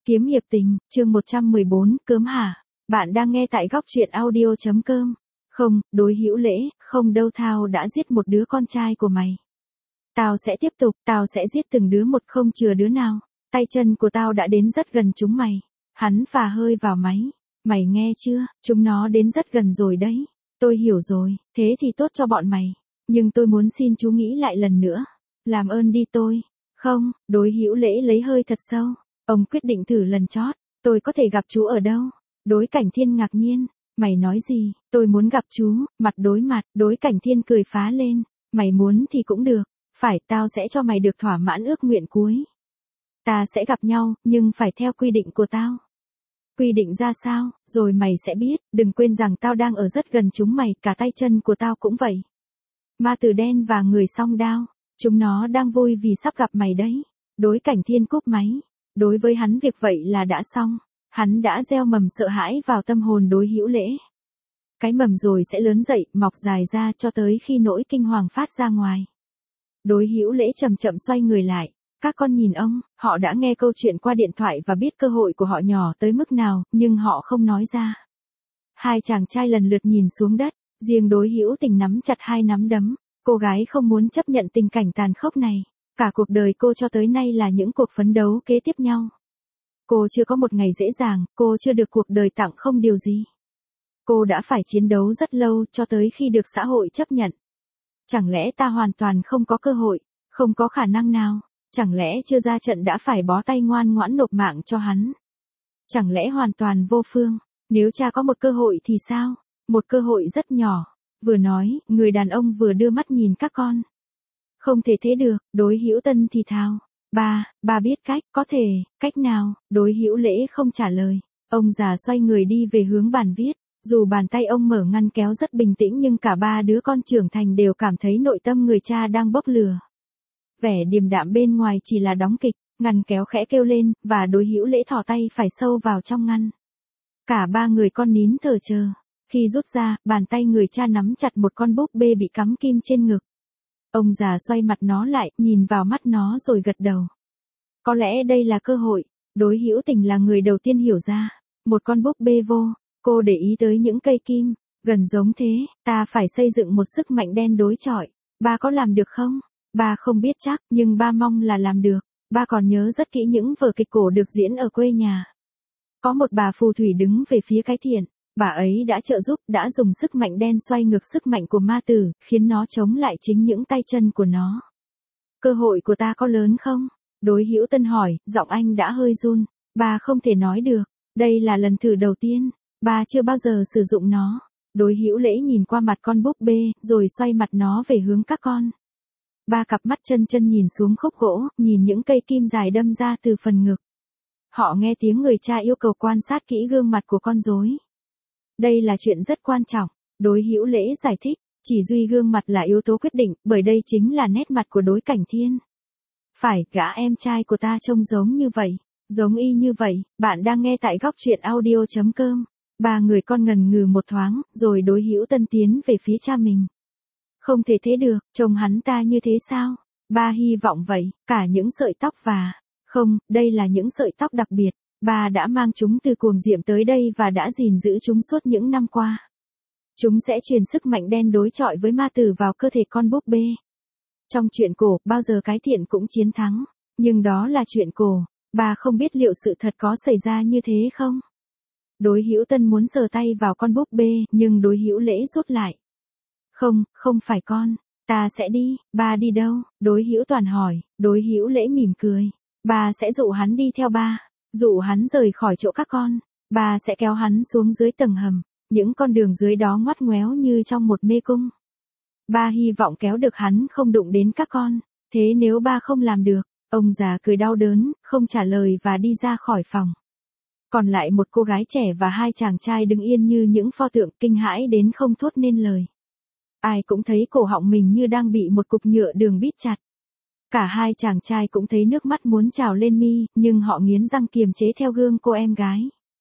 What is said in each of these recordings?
Kiếm hiệp tình, chương 114, cớm hả? Bạn đang nghe tại góc truyện audio.com. Không, đối hữu lễ, không đâu, tao đã giết một đứa con trai của mày. Tao sẽ tiếp tục, tao sẽ giết từng đứa một, không chừa đứa nào. Tay chân của tao đã đến rất gần chúng mày. Hắn phà hơi vào máy. Mày nghe chưa, chúng nó đến rất gần rồi đấy. Tôi hiểu rồi, thế thì tốt cho bọn mày. Nhưng tôi muốn xin chú nghĩ lại lần nữa. Làm ơn đi tôi. Không, đối hữu lễ lấy hơi thật sâu. Ông quyết định thử lần chót. Tôi có thể gặp chú ở đâu? Đối Cảnh Thiên ngạc nhiên. Mày nói gì? Tôi muốn gặp chú, mặt đối mặt. Đối Cảnh Thiên cười phá lên. Mày muốn thì cũng được. Phải, tao sẽ cho mày được thỏa mãn ước nguyện cuối. Ta sẽ gặp nhau, nhưng phải theo quy định của tao. Quy định ra sao, rồi mày sẽ biết. Đừng quên rằng tao đang ở rất gần chúng mày, cả tay chân của tao cũng vậy. Ma tử đen và người song đao. Chúng nó đang vui vì sắp gặp mày đấy. Đối Cảnh Thiên cúp máy. Đối với hắn việc vậy là đã xong. Hắn đã gieo mầm sợ hãi vào tâm hồn đối hữu lễ. Cái mầm rồi sẽ lớn dậy, mọc dài ra cho tới khi nỗi kinh hoàng phát ra ngoài. Đối hữu lễ chậm chậm xoay người lại. Các con nhìn ông, họ đã nghe câu chuyện qua điện thoại và biết cơ hội của họ nhỏ tới mức nào, nhưng họ không nói ra. Hai chàng trai lần lượt nhìn xuống đất, riêng đối hữu tình nắm chặt hai nắm đấm. Cô gái không muốn chấp nhận tình cảnh tàn khốc này. Cả cuộc đời cô cho tới nay là những cuộc phấn đấu kế tiếp nhau. Cô chưa có một ngày dễ dàng, cô chưa được cuộc đời tặng không điều gì. Cô đã phải chiến đấu rất lâu cho tới khi được xã hội chấp nhận. Chẳng lẽ ta hoàn toàn không có cơ hội, không có khả năng nào? Chẳng lẽ chưa ra trận đã phải bó tay ngoan ngoãn nộp mạng cho hắn? Chẳng lẽ hoàn toàn vô phương? Nếu cha có một cơ hội thì sao? Một cơ hội rất nhỏ. Vừa nói, người đàn ông vừa đưa mắt nhìn các con. Không thể thế được, đối hữu tân thì thào. Ba biết cách, có thể, cách nào? Đối hữu lễ không trả lời. Ông già xoay người đi về hướng bàn viết. Dù bàn tay ông mở ngăn kéo rất bình tĩnh nhưng cả ba đứa con trưởng thành đều cảm thấy nội tâm người cha đang bốc lửa. Vẻ điềm đạm bên ngoài chỉ là đóng kịch, ngăn kéo khẽ kêu lên, và đối hữu lễ thò tay phải sâu vào trong ngăn. Cả ba người con nín thở chờ. Khi rút ra, bàn tay người cha nắm chặt một con búp bê bị cắm kim trên ngực. Ông già xoay mặt nó lại, nhìn vào mắt nó rồi gật đầu. Có lẽ đây là cơ hội. Đối hữu tình là người đầu tiên hiểu ra. Một con búp bê vô, cô để ý tới những cây kim, gần giống thế, ta phải xây dựng một sức mạnh đen đối chọi. Ba có làm được không? Ba không biết chắc, nhưng ba mong là làm được. Ba còn nhớ rất kỹ những vở kịch cổ được diễn ở quê nhà. Có một bà phù thủy đứng về phía cái thiện. Bà ấy đã trợ giúp, đã dùng sức mạnh đen xoay ngược sức mạnh của ma tử, khiến nó chống lại chính những tay chân của nó. Cơ hội của ta có lớn không? Đối hữu tân hỏi, giọng anh đã hơi run. Bà không thể nói được. Đây là lần thử đầu tiên. Bà chưa bao giờ sử dụng nó. Đối hữu lễ nhìn qua mặt con búp bê, rồi xoay mặt nó về hướng các con. Ba cặp mắt chân nhìn xuống khúc gỗ, nhìn những cây kim dài đâm ra từ phần ngực. Họ nghe tiếng người cha yêu cầu quan sát kỹ gương mặt của con rối. Đây là chuyện rất quan trọng, đối hữu lễ giải thích, chỉ duy gương mặt là yếu tố quyết định, bởi đây chính là nét mặt của đối Cảnh Thiên. Phải, gã em trai của ta trông giống như vậy, giống y như vậy. Bạn đang nghe tại góc truyện audio.com. Ba người con ngần ngừ một thoáng, rồi đối hữu tân tiến về phía cha mình. Không thể thế được, trông hắn ta như thế sao? Ba hy vọng vậy, cả những sợi tóc và... Không, đây là những sợi tóc đặc biệt. Ba đã mang chúng từ Cuồng Diệm tới đây và đã gìn giữ chúng suốt những năm qua. Chúng sẽ truyền sức mạnh đen đối chọi với ma tử vào cơ thể con búp bê. Trong chuyện cổ, bao giờ cái thiện cũng chiến thắng. Nhưng đó là chuyện cổ. Ba không biết liệu sự thật có xảy ra như thế không? Đối hữu tân muốn sờ tay vào con búp bê, nhưng đối hữu lễ rút lại. Không, không phải con. Ta sẽ đi. Ba đi đâu? Đối hữu toàn hỏi. Đối hữu lễ mỉm cười. Ba sẽ dụ hắn đi theo ba. Dụ hắn rời khỏi chỗ các con. Ba sẽ kéo hắn xuống dưới tầng hầm. Những con đường dưới đó ngoắt ngoéo như trong một mê cung. Ba hy vọng kéo được hắn không đụng đến các con. Thế nếu ba không làm được, ông già cười đau đớn, không trả lời và đi ra khỏi phòng. Còn lại một cô gái trẻ và hai chàng trai đứng yên như những pho tượng, kinh hãi đến không thốt nên lời. Ai cũng thấy cổ họng mình như đang bị một cục nhựa đường bít chặt. Cả hai chàng trai cũng thấy nước mắt muốn trào lên mi, nhưng họ nghiến răng kiềm chế theo gương cô em gái.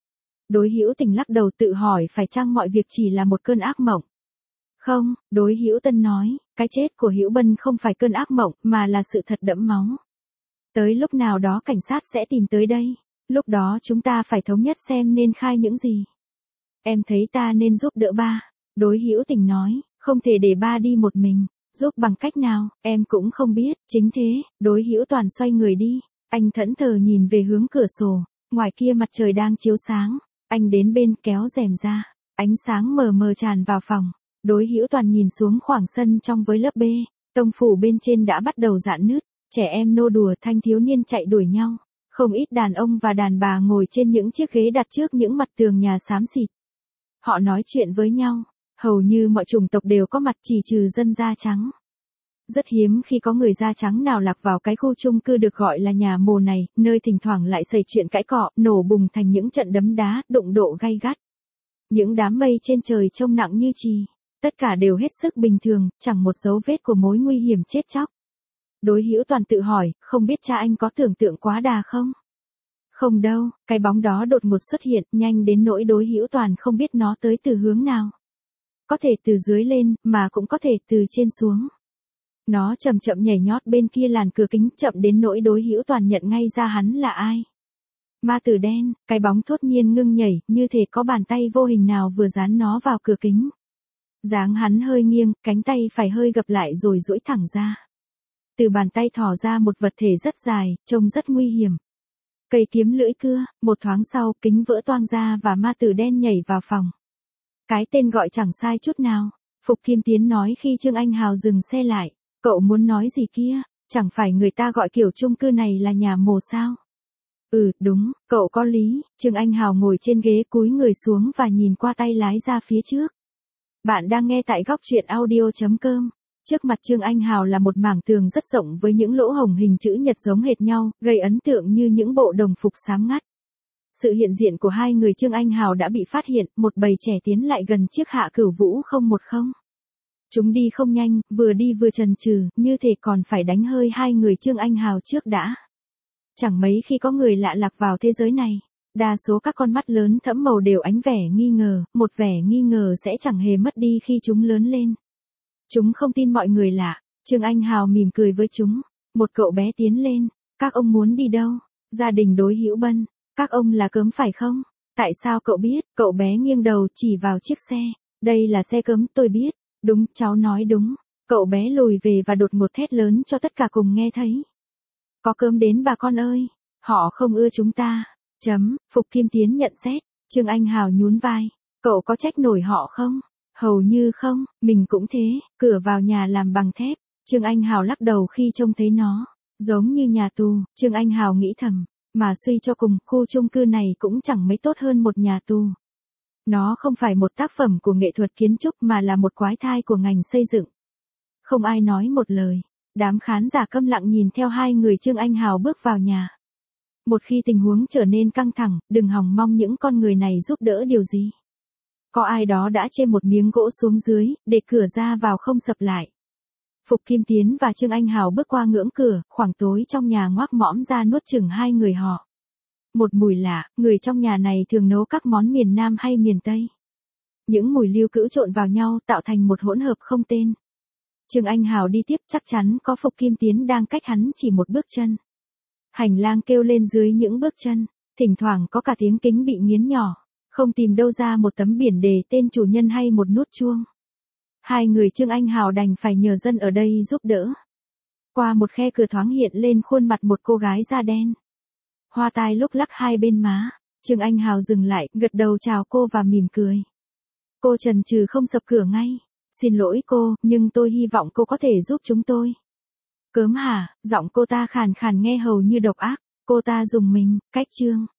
Đối hữu tình lắc đầu tự hỏi phải chăng mọi việc chỉ là một cơn ác mộng. Không, đối hữu tân nói, cái chết của Hữu Bân không phải cơn ác mộng, mà là sự thật đẫm máu. Tới lúc nào đó cảnh sát sẽ tìm tới đây. Lúc đó chúng ta phải thống nhất xem nên khai những gì. Em thấy ta nên giúp đỡ ba. Đối Hữu Tình nói, không thể để ba đi một mình. Giúp bằng cách nào, em cũng không biết. Chính thế, Đối Hữu Toàn xoay người đi. Anh thẫn thờ nhìn về hướng cửa sổ. Ngoài kia mặt trời đang chiếu sáng. Anh đến bên kéo rèm ra. Ánh sáng mờ mờ tràn vào phòng. Đối Hữu Toàn nhìn xuống khoảng sân trong với lớp B. Tông phủ bên trên đã bắt đầu rạn nứt. Trẻ em nô đùa, thanh thiếu niên chạy đuổi nhau. Không ít đàn ông và đàn bà ngồi trên những chiếc ghế đặt trước những mặt tường nhà xám xịt. Họ nói chuyện với nhau. Hầu như mọi chủng tộc đều có mặt, chỉ trừ dân da trắng. Rất hiếm khi có người da trắng nào lạc vào cái khu chung cư được gọi là nhà mồ này, nơi thỉnh thoảng lại xảy chuyện cãi cọ, nổ bùng thành những trận đấm đá, đụng độ gay gắt. Những đám mây trên trời trông nặng như chì. Tất cả đều hết sức bình thường, chẳng một dấu vết của mối nguy hiểm chết chóc. Đối Hữu Toàn tự hỏi, không biết cha anh có tưởng tượng quá đà không? Không đâu, cái bóng đó đột ngột xuất hiện, nhanh đến nỗi Đối Hữu Toàn không biết nó tới từ hướng nào. Có thể từ dưới lên, mà cũng có thể từ trên xuống. Nó chậm chậm nhảy nhót bên kia làn cửa kính, chậm đến nỗi Đối Hữu Toàn nhận ngay ra hắn là ai. Ma tử đen, cái bóng thốt nhiên ngưng nhảy, như thể có bàn tay vô hình nào vừa dán nó vào cửa kính. Dáng hắn hơi nghiêng, cánh tay phải hơi gập lại rồi duỗi thẳng ra. Từ bàn tay thò ra một vật thể rất dài, trông rất nguy hiểm. Cây kiếm lưỡi cưa, một thoáng sau, kính vỡ toang ra và ma tử đen nhảy vào phòng. Cái tên gọi chẳng sai chút nào. Phục Kim Tiến nói khi Trương Anh Hào dừng xe lại. Cậu muốn nói gì kia? Chẳng phải người ta gọi kiểu chung cư này là nhà mồ sao? Ừ, đúng, cậu có lý. Trương Anh Hào ngồi trên ghế cúi người xuống và nhìn qua tay lái ra phía trước. Bạn đang nghe tại góc truyện audio.com. Trước mặt Trương Anh Hào là một mảng tường rất rộng với những lỗ hổng hình chữ nhật giống hệt nhau, gây ấn tượng như những bộ đồng phục xám ngắt. Sự hiện diện của hai người Trương Anh Hào đã bị phát hiện, một bầy trẻ tiến lại gần chiếc Hạ Cửu Vũ 010. Chúng đi không nhanh, vừa đi vừa chần chừ, như thể còn phải đánh hơi hai người Trương Anh Hào trước đã. Chẳng mấy khi có người lạ lạc vào thế giới này. Đa số các con mắt lớn thẫm màu đều ánh vẻ nghi ngờ, một vẻ nghi ngờ sẽ chẳng hề mất đi khi chúng lớn lên. Chúng không tin mọi người lạ. Trương Anh Hào mỉm cười với chúng. Một cậu bé tiến lên. Các ông muốn đi đâu? Gia đình Đối Hữu Bân. Các ông là cớm phải không? Tại sao cậu biết? Cậu bé nghiêng đầu chỉ vào chiếc xe. Đây là xe cớm, tôi biết. Đúng, cháu nói đúng. Cậu bé lùi về và đột ngột thét lớn cho tất cả cùng nghe thấy. Có cớm đến bà con ơi. Họ không ưa chúng ta. Phục Kim Tiến nhận xét. Trương Anh Hào nhún vai. Cậu có trách nổi họ không? Hầu như không, mình cũng thế. Cửa vào nhà làm bằng thép. Trương Anh Hào lắc đầu khi trông thấy nó. Giống như nhà tù. Trương Anh Hào nghĩ thầm. Mà suy cho cùng, khu chung cư này cũng chẳng mấy tốt hơn một nhà tù. Nó không phải một tác phẩm của nghệ thuật kiến trúc mà là một quái thai của ngành xây dựng. Không ai nói một lời. Đám khán giả câm lặng nhìn theo hai người Trương Anh Hào bước vào nhà. Một khi tình huống trở nên căng thẳng, đừng hòng mong những con người này giúp đỡ điều gì. Có ai đó đã chê một miếng gỗ xuống dưới, để cửa ra vào không sập lại. Phục Kim Tiến và Trương Anh Hào bước qua ngưỡng cửa, khoảng tối trong nhà ngoác mõm ra nuốt chửng hai người họ. Một mùi lạ, người trong nhà này thường nấu các món miền Nam hay miền Tây. Những mùi lưu cữu trộn vào nhau tạo thành một hỗn hợp không tên. Trương Anh Hào đi tiếp, chắc chắn có Phục Kim Tiến đang cách hắn chỉ một bước chân. Hành lang kêu lên dưới những bước chân, thỉnh thoảng có cả tiếng kính bị nghiến nhỏ, không tìm đâu ra một tấm biển đề tên chủ nhân hay một nút chuông. Hai người Trương Anh Hào đành phải nhờ dân ở đây giúp đỡ. Qua một khe cửa thoáng hiện lên khuôn mặt một cô gái da đen. Hoa tai lúc lắc hai bên má, Trương Anh Hào dừng lại, gật đầu chào cô và mỉm cười. Cô chần chừ không sập cửa ngay. Xin lỗi cô, nhưng tôi hy vọng cô có thể giúp chúng tôi. Cớm hả? Giọng cô ta khàn khàn nghe hầu như độc ác. Cô ta dùng mình, cách Trương